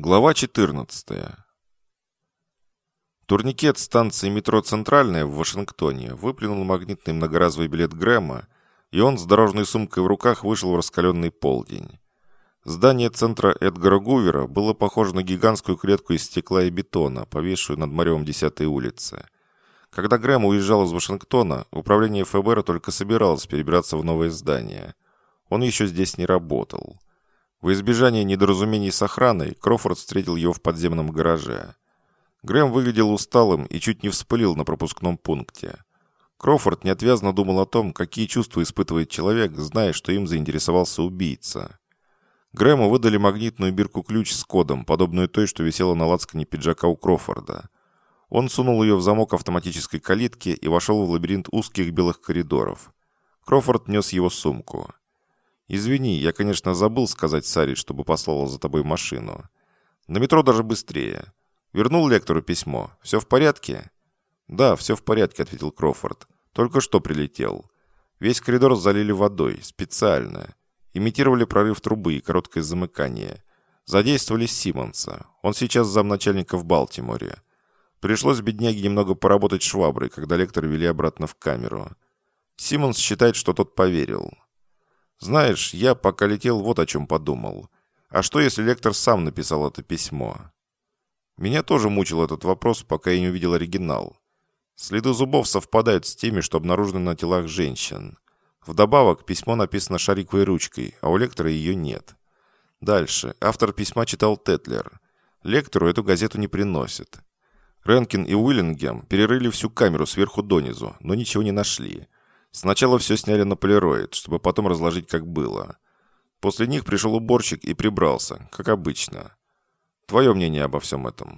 Глава 14. Турникет станции метро «Центральная» в Вашингтоне выплюнул магнитный многоразовый билет Грэма, и он с дорожной сумкой в руках вышел в раскаленный полдень. Здание центра Эдгара Гувера было похоже на гигантскую клетку из стекла и бетона, повисшую над морем 10-й улицы. Когда Грэм уезжал из Вашингтона, управление ФБР только собиралось перебираться в новое здание. Он еще здесь не работал. Во избежание недоразумений с охраной, Кроуфорд встретил его в подземном гараже. Грэм выглядел усталым и чуть не вспылил на пропускном пункте. Кроуфорд неотвязно думал о том, какие чувства испытывает человек, зная, что им заинтересовался убийца. Грэму выдали магнитную бирку-ключ с кодом, подобную той, что висела на лацкане пиджака у Кроуфорда. Он сунул ее в замок автоматической калитки и вошел в лабиринт узких белых коридоров. Кроуфорд нес его сумку. «Извини, я, конечно, забыл сказать Саре, чтобы послала за тобой машину. На метро даже быстрее. Вернул лектору письмо. Все в порядке?» «Да, все в порядке», — ответил Кроуфорд. «Только что прилетел. Весь коридор залили водой, специально. Имитировали прорыв трубы и короткое замыкание. Задействовали Симмонса. Он сейчас замначальника в Балтиморе. Пришлось бедняге немного поработать шваброй, когда лектора вели обратно в камеру. Симмонс считает, что тот поверил. Знаешь, я, пока летел, вот о чем подумал. А что, если лектор сам написал это письмо?» Меня тоже мучил этот вопрос, пока я не увидел оригинал. Следы зубов совпадают с теми, что обнаружены на телах женщин. Вдобавок, письмо написано шариковой ручкой, а у лектора ее нет. Дальше. Автор письма читал Тетлер. Лектору эту газету не приносят. Ренкин и Уиллингем перерыли всю камеру сверху донизу, но ничего не нашли. Сначала все сняли на полироид, чтобы потом разложить, как было. После них пришел уборщик и прибрался, как обычно. Твое мнение обо всем этом?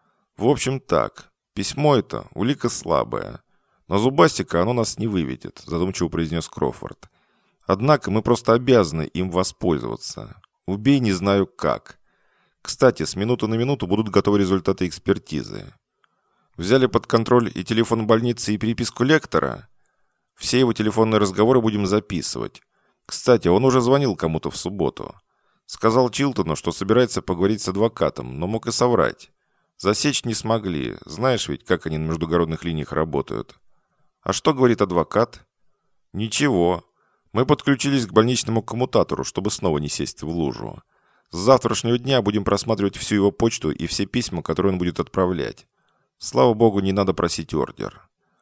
В общем, так. Письмо это улика слабая. Но зубастика оно нас не выведет, задумчиво произнес Кроуфорд. Однако мы просто обязаны им воспользоваться. Убей, не знаю как. Кстати, с минуты на минуту будут готовы результаты экспертизы. Взяли под контроль и телефон больницы, и переписку лектора. Все его телефонные разговоры будем записывать. Кстати, он уже звонил кому-то в субботу. Сказал Чилтону, что собирается поговорить с адвокатом, но мог и соврать. Засечь не смогли. Знаешь ведь, как они на междугородных линиях работают. А что говорит адвокат? Ничего. Мы подключились к больничному коммутатору, чтобы снова не сесть в лужу. С завтрашнего дня будем просматривать всю его почту и все письма, которые он будет отправлять. Слава богу, не надо просить ордер.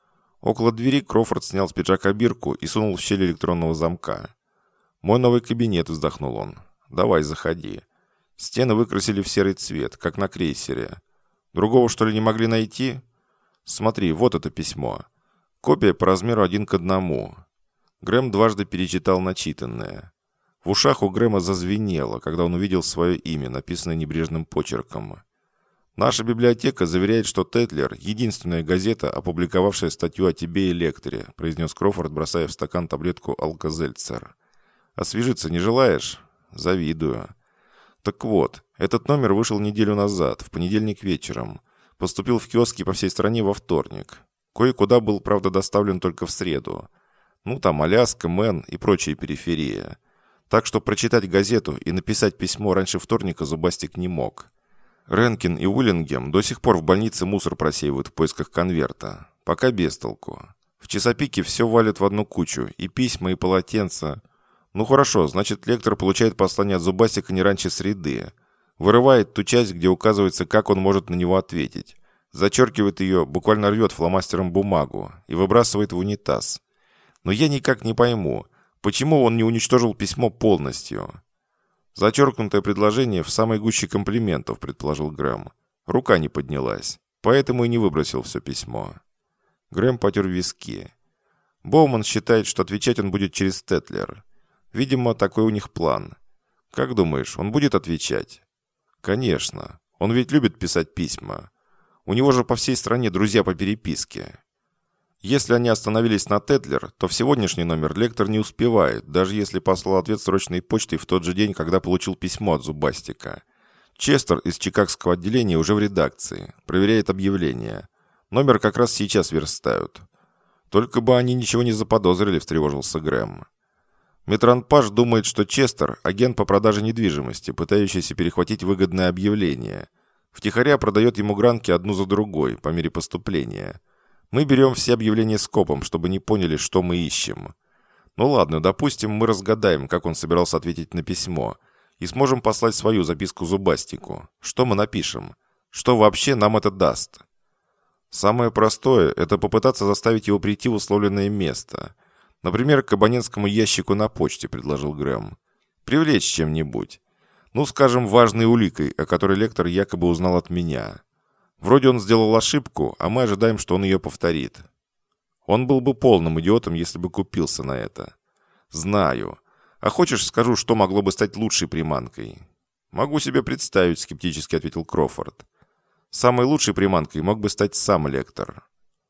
Около двери Кроуфорд снял с пиджака бирку и сунул в щель электронного замка. «Мой новый кабинет», — вздохнул он. «Давай, заходи. Стены выкрасили в серый цвет, как на крейсере. Другого, что ли, не могли найти? Смотри, вот это письмо. Копия по размеру 1:1. Грэм дважды перечитал начитанное. В ушах у Грэма зазвенело, когда он увидел свое имя, написанное небрежным почерком. «Наша библиотека заверяет, что Тетлер – единственная газета, опубликовавшая статью о тебе и лекторе», произнес Кроуфорд, бросая в стакан таблетку Алка-Зельцер. «Освежиться не желаешь? Завидую». «Так вот, этот номер вышел неделю назад, в понедельник вечером. Поступил в киоски по всей стране во вторник. Кое-куда был, правда, доставлен только в среду. Ну, там Аляска, Мэн и прочие периферии. Так что прочитать газету и написать письмо раньше вторника Зубастик не мог». Ренкин и Уиллингем до сих пор в больнице мусор просеивают в поисках конверта. Пока без толку. В часопике все валят в одну кучу. И письма, и полотенца. Ну хорошо, значит, лектор получает послание от Зубастика не раньше среды. Вырывает ту часть, где указывается, как он может на него ответить. Зачеркивает ее, буквально рвет фломастером бумагу и выбрасывает в унитаз. Но я никак не пойму, почему он не уничтожил письмо полностью. «Зачеркнутое предложение в самой гуще комплиментов», — предположил Грэм. Рука не поднялась, поэтому и не выбросил все письмо. Грэм потер виски. Боуман считает, что отвечать он будет через Тетлер. Видимо, такой у них план. Как думаешь, он будет отвечать? Конечно. Он ведь любит писать письма. У него же по всей стране друзья по переписке. Если они остановились на Тетлер, то в сегодняшний номер лектор не успевает, даже если послал ответ срочной почтой в тот же день, когда получил письмо от Зубастика. Честер из чикагского отделения уже в редакции. Проверяет объявление. Номер как раз сейчас верстают. Только бы они ничего не заподозрили, встревожился Грэм. Метранпаж думает, что Честер – агент по продаже недвижимости, пытающийся перехватить выгодное объявление. Втихаря продает ему гранки одну за другой, по мере поступления. Мы берем все объявления скопом, чтобы не поняли, что мы ищем. Ну ладно, допустим, мы разгадаем, как он собирался ответить на письмо, и сможем послать свою записку Зубастику. Что мы напишем? Что вообще нам это даст? Самое простое – это попытаться заставить его прийти в условленное место. Например, к абонентскому ящику на почте, предложил Грэм. Привлечь чем-нибудь. Ну, скажем, важной уликой, о которой лектор якобы узнал от меня. Вроде он сделал ошибку, а мы ожидаем, что он ее повторит. Он был бы полным идиотом, если бы купился на это. Знаю. А хочешь, скажу, что могло бы стать лучшей приманкой? Могу себе представить, скептически ответил Крофорд. Самой лучшей приманкой мог бы стать сам лектор.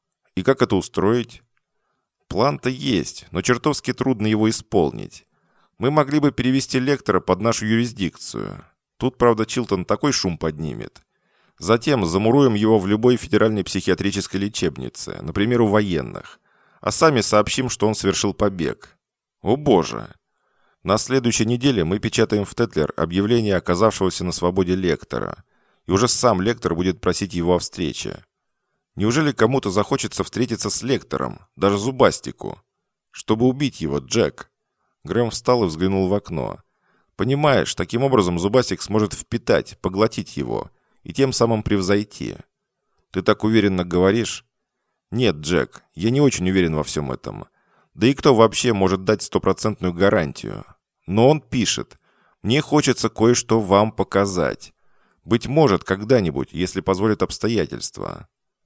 И как это устроить? План-то есть, но чертовски трудно его исполнить. Мы могли бы перевести лектора под нашу юрисдикцию. Тут, правда, Чилтон такой шум поднимет. Затем замуруем его в любой федеральной психиатрической лечебнице, например, у военных. А сами сообщим, что он совершил побег. О боже! На следующей неделе мы печатаем в Тетлер объявление оказавшегося на свободе лектора. И уже сам лектор будет просить его о встрече. Неужели кому-то захочется встретиться с лектором, даже Зубастику? Чтобы убить его, Джек. Грэм встал и взглянул в окно. Понимаешь, таким образом Зубастик сможет впитать, поглотить его и тем самым превзойти. Ты так уверенно говоришь? Нет, Джек, я не очень уверен во всем этом. Да и кто вообще может дать стопроцентную гарантию? Но он пишет: «Мне хочется кое-что вам показать. Быть может, когда-нибудь, если позволят обстоятельства».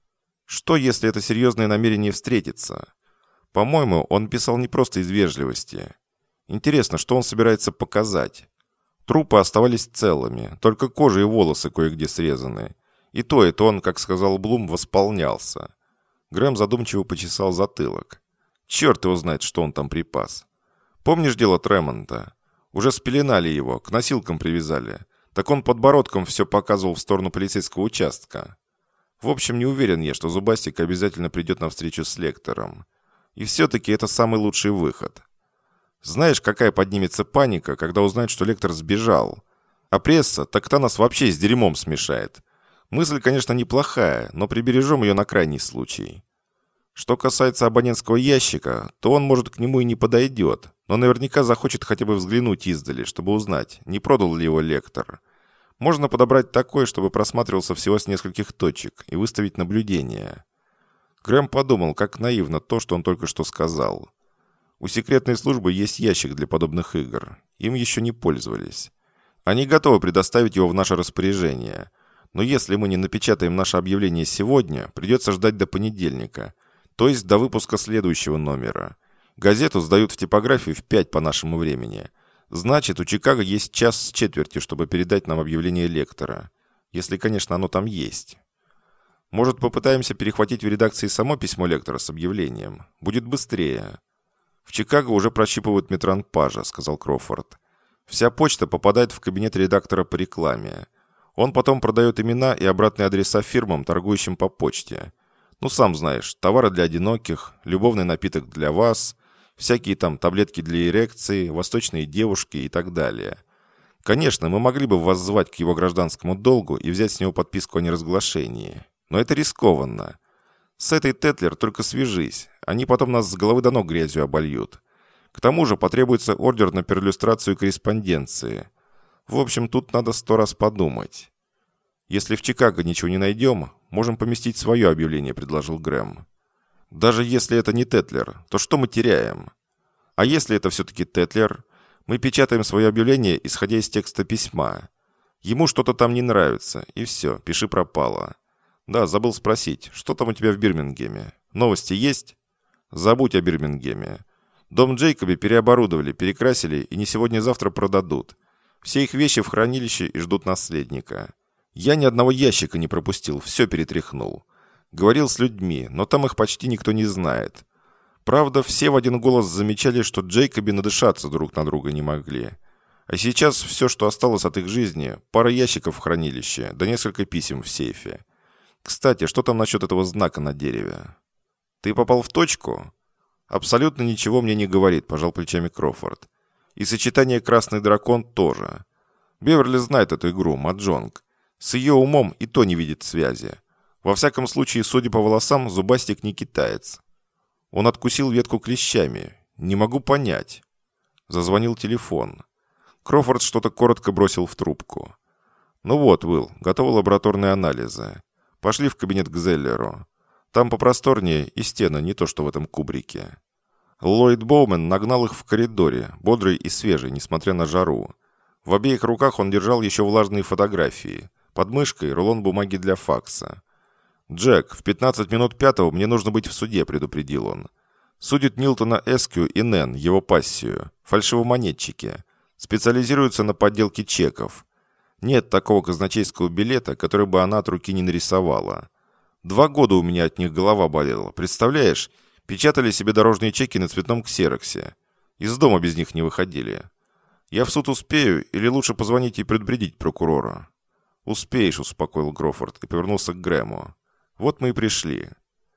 Что, если это серьезное намерение встретиться? По-моему, он писал не просто из вежливости. Интересно, что он собирается показать? Трупы оставались целыми, только кожа и волосы кое-где срезаны. И то он, как сказал Блум, восполнялся. Грэм задумчиво почесал затылок. Черт его знает, что он там припас. Помнишь дело Тремонта? Уже спеленали его, к носилкам привязали. Так он подбородком все показывал в сторону полицейского участка. В общем, не уверен я, что Зубастик обязательно придет на встречу с лектором. И все-таки это самый лучший выход. Знаешь, какая поднимется паника, когда узнают, что лектор сбежал? А пресса, так та нас вообще с дерьмом смешает. Мысль, конечно, неплохая, но прибережем ее на крайний случай. Что касается абонентского ящика, то он, может, к нему и не подойдет, но наверняка захочет хотя бы взглянуть издали, чтобы узнать, не продал ли его лектор. Можно подобрать такой, чтобы просматривался всего с нескольких точек, и выставить наблюдение. Грэм подумал, как наивно то, что он только что сказал. У секретной службы есть ящик для подобных игр. Им еще не пользовались. Они готовы предоставить его в наше распоряжение. Но если мы не напечатаем наше объявление сегодня, придется ждать до понедельника, то есть до выпуска следующего номера. Газету сдают в типографию в 5 по нашему времени. Значит, у Чикаго есть час с четвертью, чтобы передать нам объявление лектора. Если, конечно, оно там есть. Может, попытаемся перехватить в редакции само письмо лектора с объявлением? Будет быстрее. В Чикаго уже прощипывают Метранпажа, сказал Крофорд. Вся почта попадает в кабинет редактора по рекламе. Он потом продает имена и обратные адреса фирмам, торгующим по почте. Ну, сам знаешь, товары для одиноких, любовный напиток для вас, всякие там таблетки для эрекции, восточные девушки и так далее. Конечно, мы могли бы воззвать к его гражданскому долгу и взять с него подписку о неразглашении. Но это рискованно. С этой Тетлер только свяжись, они потом нас с головы до ног грязью обольют. К тому же потребуется ордер на перлюстрацию корреспонденции. В общем, тут надо 100 раз подумать. Если в Чикаго ничего не найдем, можем поместить свое объявление, предложил Грэм. Даже если это не Тетлер, то что мы теряем? А если это все-таки Тетлер, мы печатаем свое объявление, исходя из текста письма. Ему что-то там не нравится, и все, пиши пропало. Да, забыл спросить, что там у тебя в Бирмингеме? Новости есть? Забудь о Бирмингеме. Дом Джейкоби переоборудовали, перекрасили и не сегодня-завтра продадут. Все их вещи в хранилище и ждут наследника. Я ни одного ящика не пропустил, все перетряхнул. Говорил с людьми, но там их почти никто не знает. Правда, все в один голос замечали, что Джейкоби надышаться друг на друга не могли. А сейчас все, что осталось от их жизни, пара ящиков в хранилище, да несколько писем в сейфе. Кстати, что там насчет этого знака на дереве? Ты попал в точку? Абсолютно ничего мне не говорит, пожал плечами Крофорд. И сочетание «Красный дракон» тоже. Беверли знает эту игру, Маджонг. С ее умом и то не видит связи. Во всяком случае, судя по волосам, Зубастик не китаец. Он откусил ветку клещами. Не могу понять. Зазвонил телефон. Крофорд что-то коротко бросил в трубку. «Ну вот, Уилл, готовы лабораторные анализы. Пошли в кабинет к Зеллеру. Там попросторнее и стены, не то что в этом кубрике». Ллойд Боумен нагнал их в коридоре, бодрый и свежий, несмотря на жару. В обеих руках он держал еще влажные фотографии. Под мышкой рулон бумаги для факса. «Джек, в 15 минут пятого мне нужно быть в суде», — предупредил он. «Судит Нилтона Эскью и Нэн, его пассию, фальшивомонетчики. Специализируются на подделке чеков. Нет такого казначейского билета, который бы она от руки не нарисовала. 2 года у меня от них голова болела, представляешь? Печатали себе дорожные чеки на цветном ксероксе. Из дома без них не выходили. Я в суд успею или лучше позвонить и предупредить прокурора?» «Успеешь», — успокоил Крофорд и повернулся к Грэму. «Вот мы и пришли».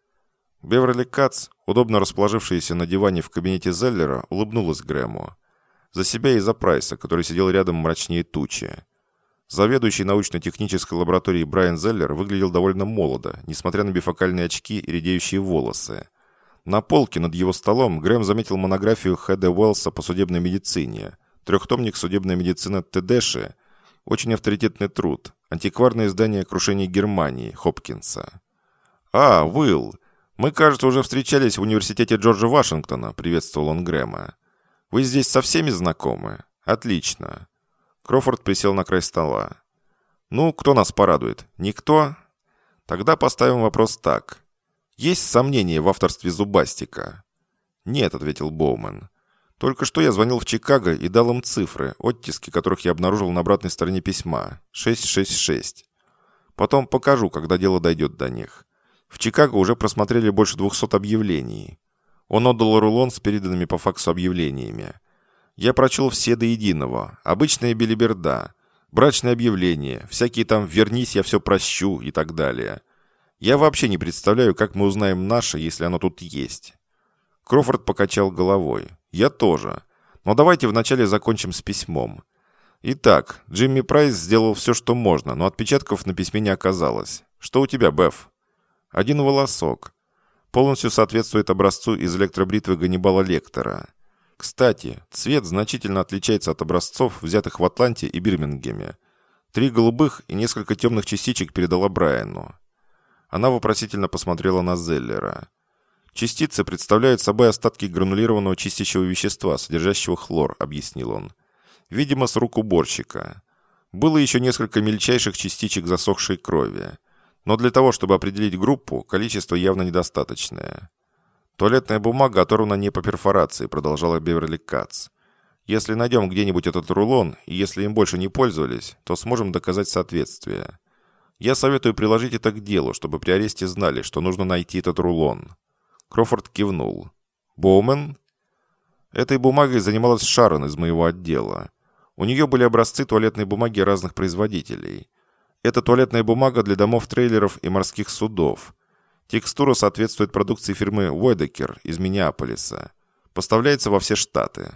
Беверли Кац, удобно расположившаяся на диване в кабинете Зеллера, улыбнулась Грэму. За себя и за Прайса, который сидел рядом мрачнее тучи. Заведующий научно-технической лабораторией Брайан Зеллер выглядел довольно молодо, несмотря на бифокальные очки и редеющие волосы. На полке над его столом Грэм заметил монографию Хэдда Уэллса по судебной медицине, 3-томник «Судебная медицина Тедеши», очень авторитетный труд, антикварное издание «Крушение Германии» Хопкинса. «А, Уилл, мы, кажется, уже встречались в университете Джорджа Вашингтона», — приветствовал он Грэма. «Вы здесь со всеми знакомы? Отлично». Крофорд присел на край стола. «Ну, кто нас порадует? Никто? Тогда поставим вопрос так. Есть сомнения в авторстве Зубастика?» «Нет», — ответил Боумен. «Только что я звонил в Чикаго и дал им цифры, оттиски которых я обнаружил на обратной стороне письма. 666. Потом покажу, когда дело дойдет до них. В Чикаго уже просмотрели больше 200 объявлений». Он отдал рулон с переданными по факсу объявлениями. «Я прочел все до единого. Обычная белиберда, брачное объявление, всякие там «вернись, я все прощу» и так далее. Я вообще не представляю, как мы узнаем наше, если оно тут есть». Крофорд покачал головой. «Я тоже. Но давайте вначале закончим с письмом. Итак, Джимми Прайс сделал все, что можно, но отпечатков на письме не оказалось. Что у тебя, Беф?» «1 волосок. Полностью соответствует образцу из электробритвы Ганнибала Лектора. Кстати, цвет значительно отличается от образцов, взятых в Атланте и Бирмингеме. 3 голубых и несколько темных частичек передала Брайану». Она вопросительно посмотрела на Зеллера. «Частицы представляют собой остатки гранулированного чистящего вещества, содержащего хлор», — объяснил он. «Видимо, с рук уборщика. Было еще несколько мельчайших частичек засохшей крови. Но для того, чтобы определить группу, количество явно недостаточное». «Туалетная бумага оторвана не по перфорации», — продолжала Беверли Кац. «Если найдем где-нибудь этот рулон, и если им больше не пользовались, то сможем доказать соответствие. Я советую приложить это к делу, чтобы при аресте знали, что нужно найти этот рулон». Крофорд кивнул. «Боумен?» «Этой бумагой занималась Шарон из моего отдела. У нее были образцы туалетной бумаги разных производителей. Это туалетная бумага для домов-трейлеров и морских судов. Текстура соответствует продукции фирмы Уэдекер из Миннеаполиса. Поставляется во все штаты».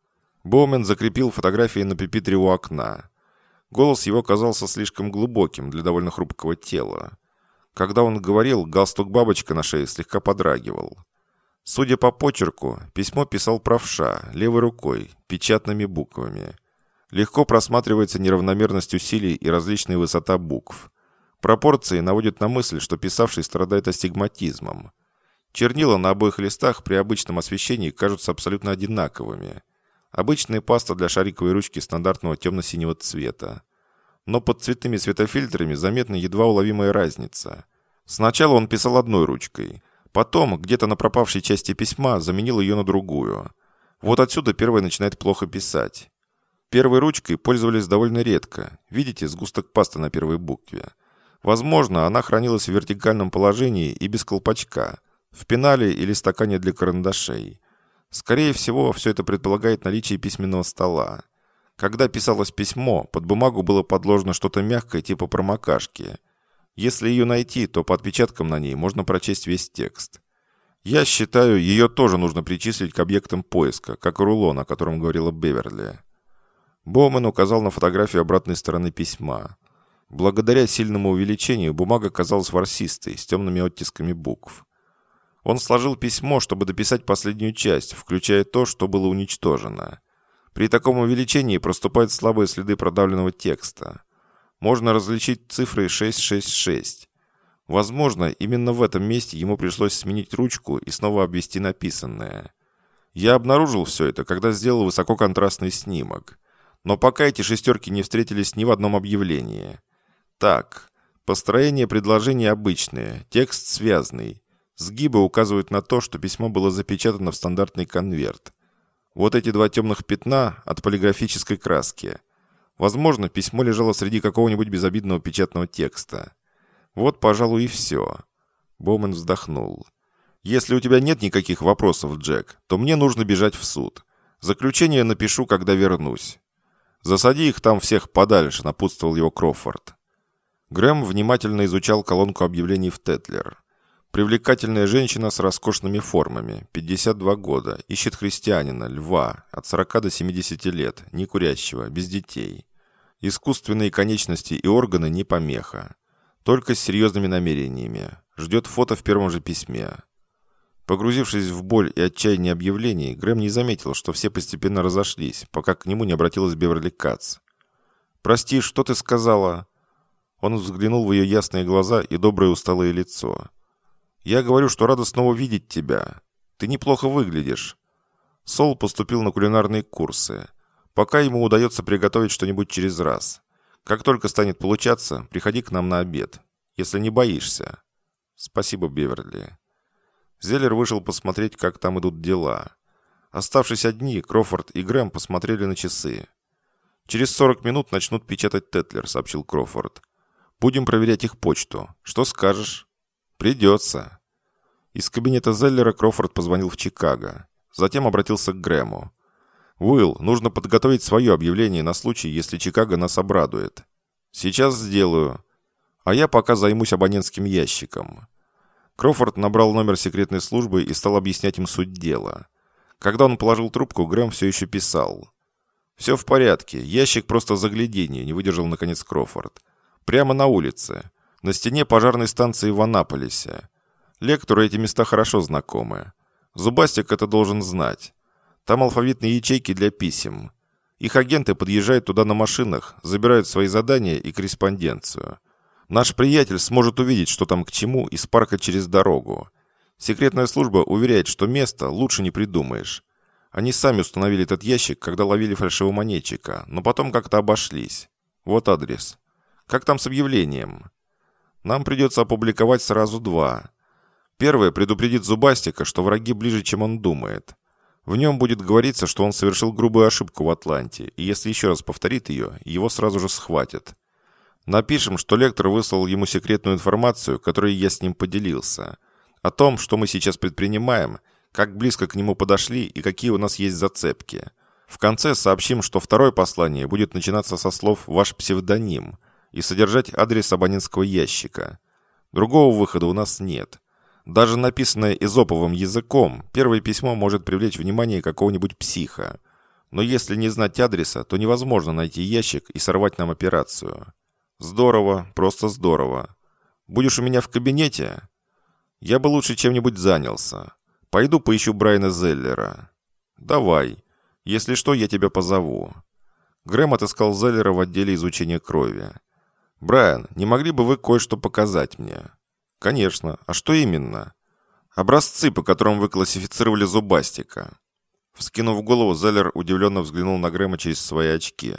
Боумен закрепил фотографии на пюпитре у окна. Голос его казался слишком глубоким для довольно хрупкого тела. Когда он говорил, галстук-бабочка на шее слегка подрагивал. Судя по почерку, письмо писал правша, левой рукой, печатными буквами. Легко просматривается неравномерность усилий и различная высота букв. Пропорции наводят на мысль, что писавший страдает астигматизмом. Чернила на обоих листах при обычном освещении кажутся абсолютно одинаковыми. Обычная паста для шариковой ручки стандартного темно-синего цвета. Но под цветными светофильтрами заметна едва уловимая разница. Сначала он писал одной ручкой, потом, где-то на пропавшей части письма, заменил ее на другую. Вот отсюда первая начинает плохо писать. Первой ручкой пользовались довольно редко. Видите, сгусток пасты на первой букве. Возможно, она хранилась в вертикальном положении и без колпачка, в пенале или стакане для карандашей. Скорее всего, все это предполагает наличие письменного стола. Когда писалось письмо, под бумагу было подложено что-то мягкое типа промокашки. Если ее найти, то по отпечаткам на ней можно прочесть весь текст. Я считаю, ее тоже нужно причислить к объектам поиска, как и рулон, о котором говорила Беверли. Боуман указал на фотографию обратной стороны письма. Благодаря сильному увеличению бумага казалась ворсистой, с темными оттисками букв. Он сложил письмо, чтобы дописать последнюю часть, включая то, что было уничтожено. При таком увеличении проступают слабые следы продавленного текста. Можно различить цифры 666. Возможно, именно в этом месте ему пришлось сменить ручку и снова обвести написанное. Я обнаружил все это, когда сделал высококонтрастный снимок. Но пока эти шестерки не встретились ни в одном объявлении. Так, построение предложения обычное, текст связный. Сгибы указывают на то, что письмо было запечатано в стандартный конверт. Вот эти два темных пятна от полиграфической краски. Возможно, письмо лежало среди какого-нибудь безобидного печатного текста. Вот, пожалуй, и все. Боуман вздохнул. Если у тебя нет никаких вопросов, Джек, то мне нужно бежать в суд. Заключение напишу, когда вернусь. Засади их там всех подальше, напутствовал его Кроуфорд. Грэм внимательно изучал колонку объявлений в Тетлер. Привлекательная женщина с роскошными формами, 52 года, ищет христианина, льва, от 40 до 70 лет, не курящего, без детей. Искусственные конечности и органы не помеха. Только с серьезными намерениями. Ждет фото в первом же письме. Погрузившись в боль и отчаяние объявлений, Грэм не заметил, что все постепенно разошлись, пока к нему не обратилась Беверли Кац. «Прости, что ты сказала?» Он взглянул в ее ясные глаза и доброе усталое лицо. «Я говорю, что рада снова видеть тебя. Ты неплохо выглядишь». Сол поступил на кулинарные курсы. Пока ему удается приготовить что-нибудь через раз. Как только станет получаться, приходи к нам на обед. Если не боишься. Спасибо, Беверли. Зеллер вышел посмотреть, как там идут дела. Оставшись одни, Кроуфорд и Грэм посмотрели на часы. «Через 40 минут начнут печатать Тетлер», — сообщил Кроуфорд. «Будем проверять их почту. Что скажешь?» «Придется». Из кабинета Зеллера Кроуфорд позвонил в Чикаго. Затем обратился к Грэму. «Уилл, нужно подготовить свое объявление на случай, если Чикаго нас обрадует». «Сейчас сделаю. А я пока займусь абонентским ящиком». Кроуфорд набрал номер секретной службы и стал объяснять им суть дела. Когда он положил трубку, Грэм все еще писал. «Все в порядке. Ящик просто загляденье», — не выдержал наконец Кроуфорд. «Прямо на улице. На стене пожарной станции в Анаполисе. Лектору эти места хорошо знакомы. Зубастик это должен знать. Там алфавитные ячейки для писем. Их агенты подъезжают туда на машинах, забирают свои задания и корреспонденцию. Наш приятель сможет увидеть, что там к чему, из парка через дорогу. Секретная служба уверяет, что место лучше не придумаешь. Они сами установили этот ящик, когда ловили фальшивомонетчика, но потом как-то обошлись. Вот адрес. Как там с объявлением? Нам придется опубликовать сразу два. Первое предупредит Зубастика, что враги ближе, чем он думает. В нем будет говориться, что он совершил грубую ошибку в Атланте, и если еще раз повторит ее, его сразу же схватят. Напишем, что лектор выслал ему секретную информацию, которой я с ним поделился. О том, что мы сейчас предпринимаем, как близко к нему подошли и какие у нас есть зацепки. В конце сообщим, что второе послание будет начинаться со слов «ваш псевдоним» и содержать адрес абонентского ящика. Другого выхода у нас нет. Даже написанное эзоповым языком, первое письмо может привлечь внимание какого-нибудь психа. Но если не знать адреса, то невозможно найти ящик и сорвать нам операцию. Здорово, просто здорово. Будешь у меня в кабинете? Я бы лучше чем-нибудь занялся. Пойду поищу Брайана Зеллера. Давай. Если что, я тебя позову. Грэм отыскал Зеллера в отделе изучения крови. Брайан, не могли бы вы кое-что показать мне? Конечно. А что именно? Образцы, по которым вы классифицировали Зубастика. Вскинув голову, Зеллер удивленно взглянул на Грэма через свои очки.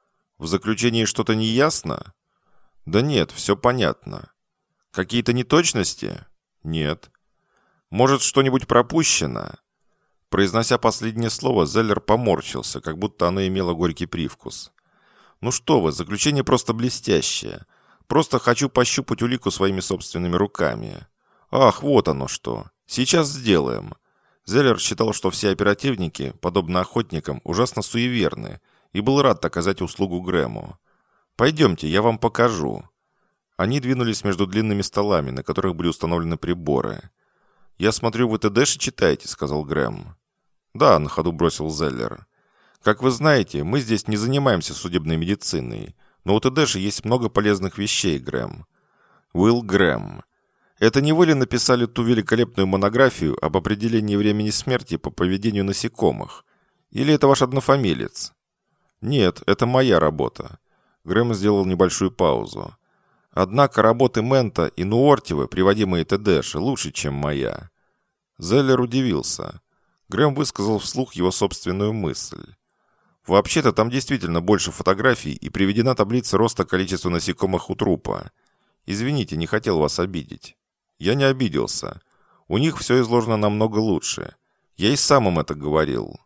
В заключении что-то не ясно? Да нет, все понятно. Какие-то неточности? Нет. Может, что-нибудь пропущено? Произнося последнее слово, Зеллер поморщился, как будто оно имело горький привкус. Ну что вы, заключение просто блестящее. Просто хочу пощупать улику своими собственными руками. Ах, вот оно что. Сейчас сделаем. Зеллер считал, что все оперативники, подобно охотникам, ужасно суеверны, и был рад оказать услугу Грэму. «Пойдемте, я вам покажу». Они двинулись между длинными столами, на которых были установлены приборы. «Я смотрю, вы ТДши читаете», — сказал Грэм. «Да», — на ходу бросил Зеллер. «Как вы знаете, мы здесь не занимаемся судебной медициной, но у ТДши есть много полезных вещей, Грэм». Уилл Грэм. Это не вы ли написали ту великолепную монографию об определении времени смерти по поведению насекомых? Или это ваш однофамилец? Нет, это моя работа. Грэм сделал небольшую паузу. Однако работы Мента и Нуортивы, приводимые ТДши, лучше, чем моя. Зеллер удивился. Грэм высказал вслух его собственную мысль. Вообще-то там действительно больше фотографий и приведена таблица роста количества насекомых у трупа. Извините, не хотел вас обидеть. Я не обиделся. У них все изложено намного лучше. Я и сам им это говорил.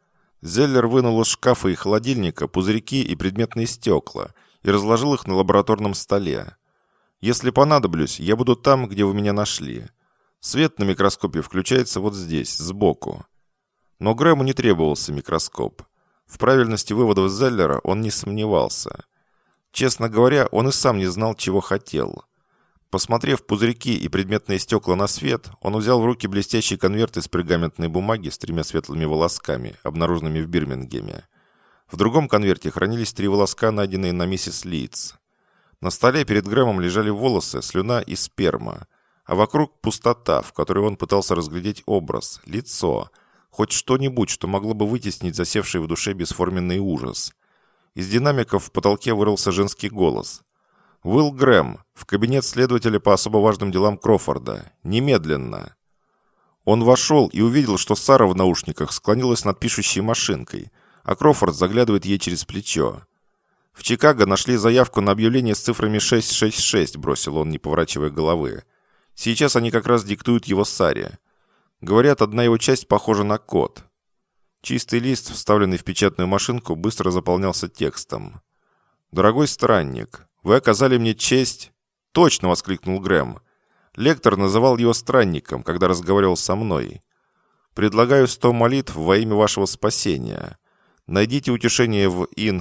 Зеллер вынул из шкафа и холодильника пузырьки и предметные стекла и разложил их на лабораторном столе. Если понадоблюсь, я буду там, где вы меня нашли. Свет на микроскопе включается вот здесь, сбоку. Но Грэму не требовался микроскоп. В правильности выводов Зеллера он не сомневался. Честно говоря, он и сам не знал, чего хотел. Посмотрев пузырьки и предметные стекла на свет, он взял в руки блестящий конверт из пергаментной бумаги с 3 светлыми волосками, обнаруженными в Бирмингеме. В другом конверте хранились 3 волоска, найденные на миссис Лидс. На столе перед Грэмом лежали волосы, слюна и сперма, а вокруг пустота, в которой он пытался разглядеть образ, лицо, хоть что-нибудь, что могло бы вытеснить засевший в душе бесформенный ужас. Из динамиков в потолке вырвался женский голос. «Уилл Грэм, в кабинет следователя по особо важным делам Крофорда. Немедленно!» Он вошел и увидел, что Сара в наушниках склонилась над пишущей машинкой, а Крофорд заглядывает ей через плечо. «В Чикаго нашли заявку на объявление с цифрами 666», бросил он, не поворачивая головы. «Сейчас они как раз диктуют его Саре. Говорят, одна его часть похожа на код». Чистый лист, вставленный в печатную машинку, быстро заполнялся текстом. «Дорогой странник, вы оказали мне честь...» «Точно!» — воскликнул Грэм. Лектор называл его странником, когда разговаривал со мной. «Предлагаю 100 молитв во имя вашего спасения. Найдите утешение в ИН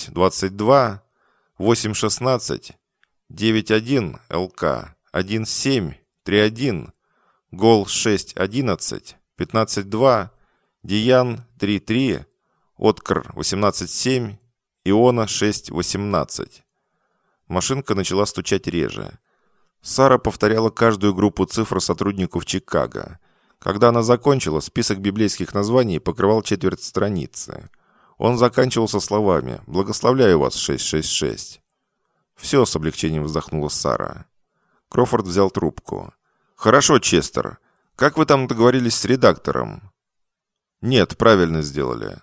622, 816, 91 ЛК, 1731, ГОЛ 611, 152, Диян 33, Откр 187, Иона 618. Машинка начала стучать реже. Сара повторяла каждую группу цифр сотруднику в Чикаго. Когда она закончила, список библейских названий покрывал четверть страницы. Он заканчивался словами «Благословляю вас, 666». «Все», — с облегчением вздохнула Сара. Крофорд взял трубку. «Хорошо, Честер. Как вы там договорились с редактором?» «Нет, правильно сделали».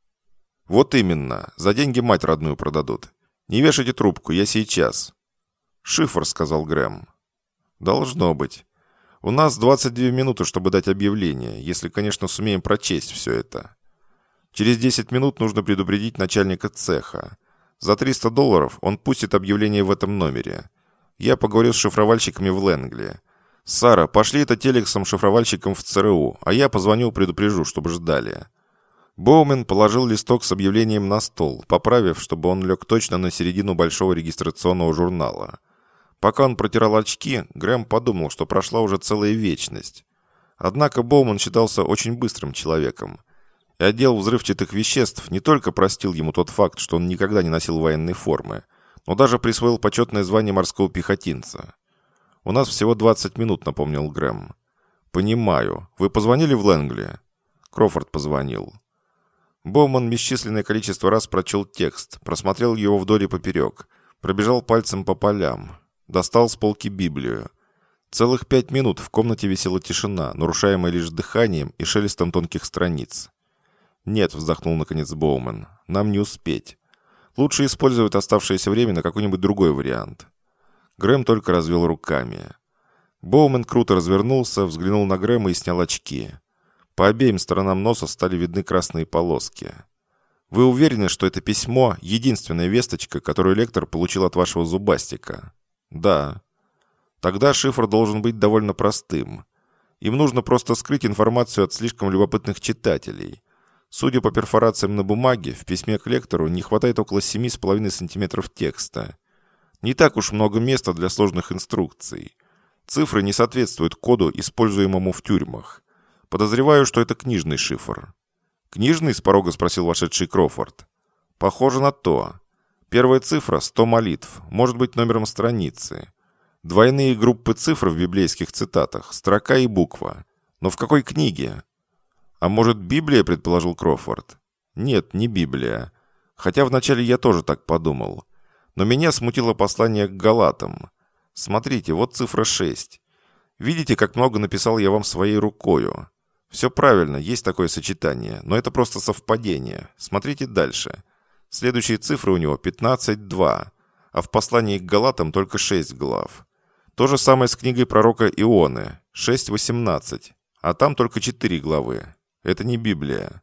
«Вот именно. За деньги мать родную продадут. Не вешайте трубку, я сейчас». «Шифр», — сказал Грэм. «Должно быть. У нас 22 минуты, чтобы дать объявление, если, конечно, сумеем прочесть все это. Через 10 минут нужно предупредить начальника цеха. За $300 он пустит объявление в этом номере. Я поговорю с шифровальщиками в Лэнгли. Сара, пошли это телексом шифровальщикам в ЦРУ, а я позвоню, предупрежу, чтобы ждали». Боумен положил листок с объявлением на стол, поправив, чтобы он лег точно на середину большого регистрационного журнала. Пока он протирал очки, Грэм подумал, что прошла уже целая вечность. Однако Боуман считался очень быстрым человеком. И отдел взрывчатых веществ не только простил ему тот факт, что он никогда не носил военной формы, но даже присвоил почетное звание морского пехотинца. «У нас всего 20 минут», — напомнил Грэм. «Понимаю. Вы позвонили в Лэнгли?» Крофорд позвонил. Боуман бесчисленное количество раз прочел текст, просмотрел его вдоль и поперек, пробежал пальцем по полям, достал с полки Библию. Целых 5 минут в комнате висела тишина, нарушаемая лишь дыханием и шелестом тонких страниц. «Нет», — вздохнул наконец Боуман, — «нам не успеть. Лучше использовать оставшееся время на какой-нибудь другой вариант». Грэм только развел руками. Боуман круто развернулся, взглянул на Грэма и снял очки. По обеим сторонам носа стали видны красные полоски. «Вы уверены, что это письмо — единственная весточка, которую лектор получил от вашего зубастика?» «Да». «Тогда шифр должен быть довольно простым. Им нужно просто скрыть информацию от слишком любопытных читателей. Судя по перфорациям на бумаге, в письме к лектору не хватает около 7,5 сантиметров текста. Не так уж много места для сложных инструкций. Цифры не соответствуют коду, используемому в тюрьмах. Подозреваю, что это книжный шифр». «Книжный?» — с порога спросил вошедший Кроуфорд. «Похоже на то. Первая цифра — 100 молитв, может быть номером страницы. Двойные группы цифр в библейских цитатах, строка и буква. Но в какой книге?» «А может, Библия?» — предположил Кроуфорд. «Нет, не Библия. Хотя вначале я тоже так подумал. Но меня смутило послание к Галатам. Смотрите, вот цифра 6. Видите, как много написал я вам своей рукою? Все правильно, есть такое сочетание, но это просто совпадение. Смотрите дальше. Следующие цифры у него 15:2, а в послании к Галатам только 6 глав. То же самое с книгой пророка Ионы, 6:18, а там только 4 главы. Это не Библия.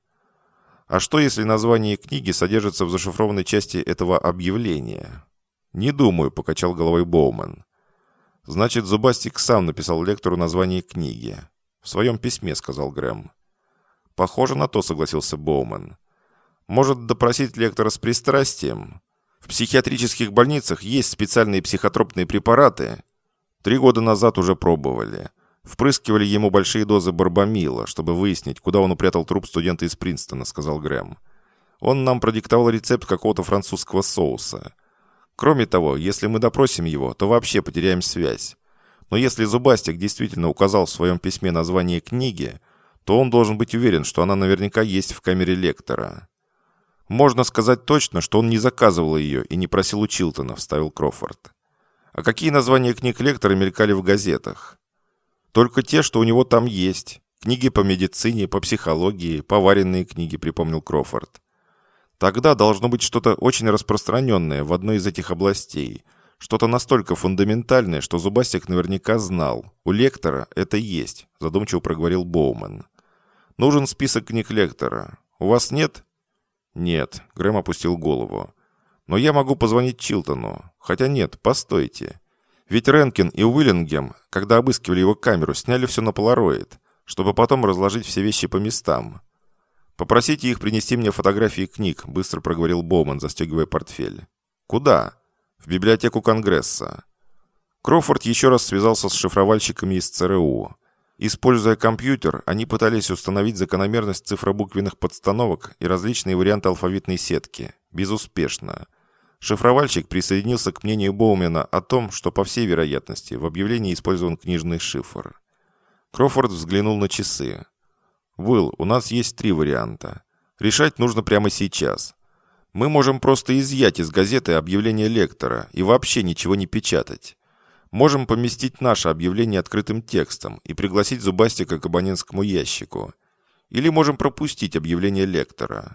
А что, если название книги содержится в зашифрованной части этого объявления? «Не думаю», — покачал головой Боуман. «Значит, Зубастик сам написал лектору название книги». «В своем письме», — сказал Грэм. «Похоже на то», — согласился Боуман. «Может, допросить лектора с пристрастием? В психиатрических больницах есть специальные психотропные препараты. 3 года назад уже пробовали. Впрыскивали ему большие дозы барбамила, чтобы выяснить, куда он упрятал труп студента из Принстона», — сказал Грэм. «Он нам продиктовал рецепт какого-то французского соуса. Кроме того, если мы допросим его, то вообще потеряем связь. Но если Зубастик действительно указал в своем письме название книги, то он должен быть уверен, что она наверняка есть в камере лектора». «Можно сказать точно, что он не заказывал ее и не просил у Чилтона», — вставил Кроуфорд. «А какие названия книг лектора мелькали в газетах?» «Только те, что у него там есть. Книги по медицине, по психологии, поваренные книги», — припомнил Кроуфорд. «Тогда должно быть что-то очень распространенное в одной из этих областей. Что-то настолько фундаментальное, что Зубастик наверняка знал. У лектора это есть», — задумчиво проговорил Боуман. «Нужен список книг лектора. У вас нет?» «Нет», — Грэм опустил голову. «Но я могу позвонить Чилтону. Хотя нет, постойте. Ведь Ренкин и Уиллингем, когда обыскивали его камеру, сняли все на полароид, чтобы потом разложить все вещи по местам. Попросите их принести мне фотографии книг», — быстро проговорил Боуман, застегивая портфель. «Куда?» «В библиотеку Конгресса». Кроуфорд еще раз связался с шифровальщиками из ЦРУ. Используя компьютер, они пытались установить закономерность цифробуквенных подстановок и различные варианты алфавитной сетки. Безуспешно. Шифровальщик присоединился к мнению Боумена о том, что, по всей вероятности, в объявлении использован книжный шифр. Кроуфорд взглянул на часы. «Уилл, у нас есть 3 варианта. Решать нужно прямо сейчас. Мы можем просто изъять из газеты объявление лектора и вообще ничего не печатать. Можем поместить наше объявление открытым текстом и пригласить Зубастика к абонентскому ящику. Или можем пропустить объявление лектора.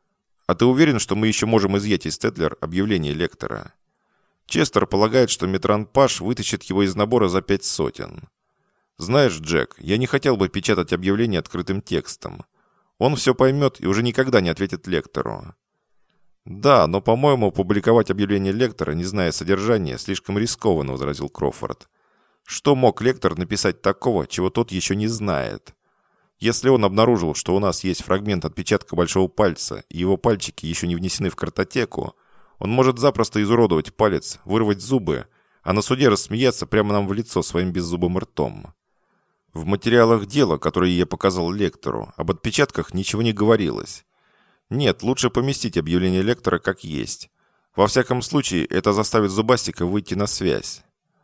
А ты уверен, что мы еще можем изъять из Тетлер объявление лектора? Честер полагает, что Метран Паш вытащит его из набора за 5 сотен. Знаешь, Джек, я не хотел бы печатать объявление открытым текстом. Он все поймет и уже никогда не ответит лектору». «Да, но, по-моему, публиковать объявление лектора, не зная содержания, слишком рискованно», — возразил Кроуфорд. «Что мог лектор написать такого, чего тот еще не знает? Если он обнаружил, что у нас есть фрагмент отпечатка большого пальца, и его пальчики еще не внесены в картотеку, он может запросто изуродовать палец, вырвать зубы, а на суде рассмеяться прямо нам в лицо своим беззубым ртом. В материалах дела, которые я показал лектору, об отпечатках ничего не говорилось. Нет, лучше поместить объявление лектора как есть. Во всяком случае, это заставит Зубастика выйти на связь.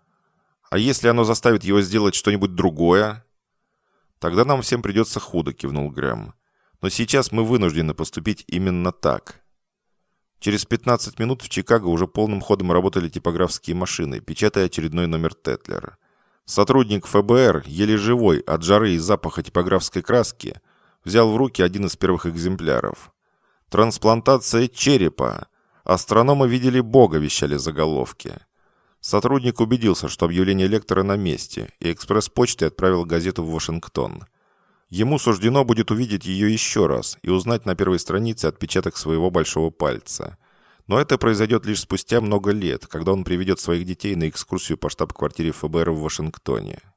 А если оно заставит его сделать что-нибудь другое? Тогда нам всем придется худо», — кивнул Грэм. «Но сейчас мы вынуждены поступить именно так». Через 15 минут в Чикаго уже полным ходом работали типографские машины, печатая очередной номер Тетлер. Сотрудник ФБР, еле живой от жары и запаха типографской краски, взял в руки один из первых экземпляров. «Трансплантация черепа. Астрономы видели Бога», — вещали заголовки. Сотрудник убедился, что объявление лектора на месте, и экспресс-почтой отправил газету в Вашингтон. Ему суждено будет увидеть ее еще раз и узнать на первой странице отпечаток своего большого пальца. Но это произойдет лишь спустя много лет, когда он приведет своих детей на экскурсию по штаб-квартире ФБР в Вашингтоне.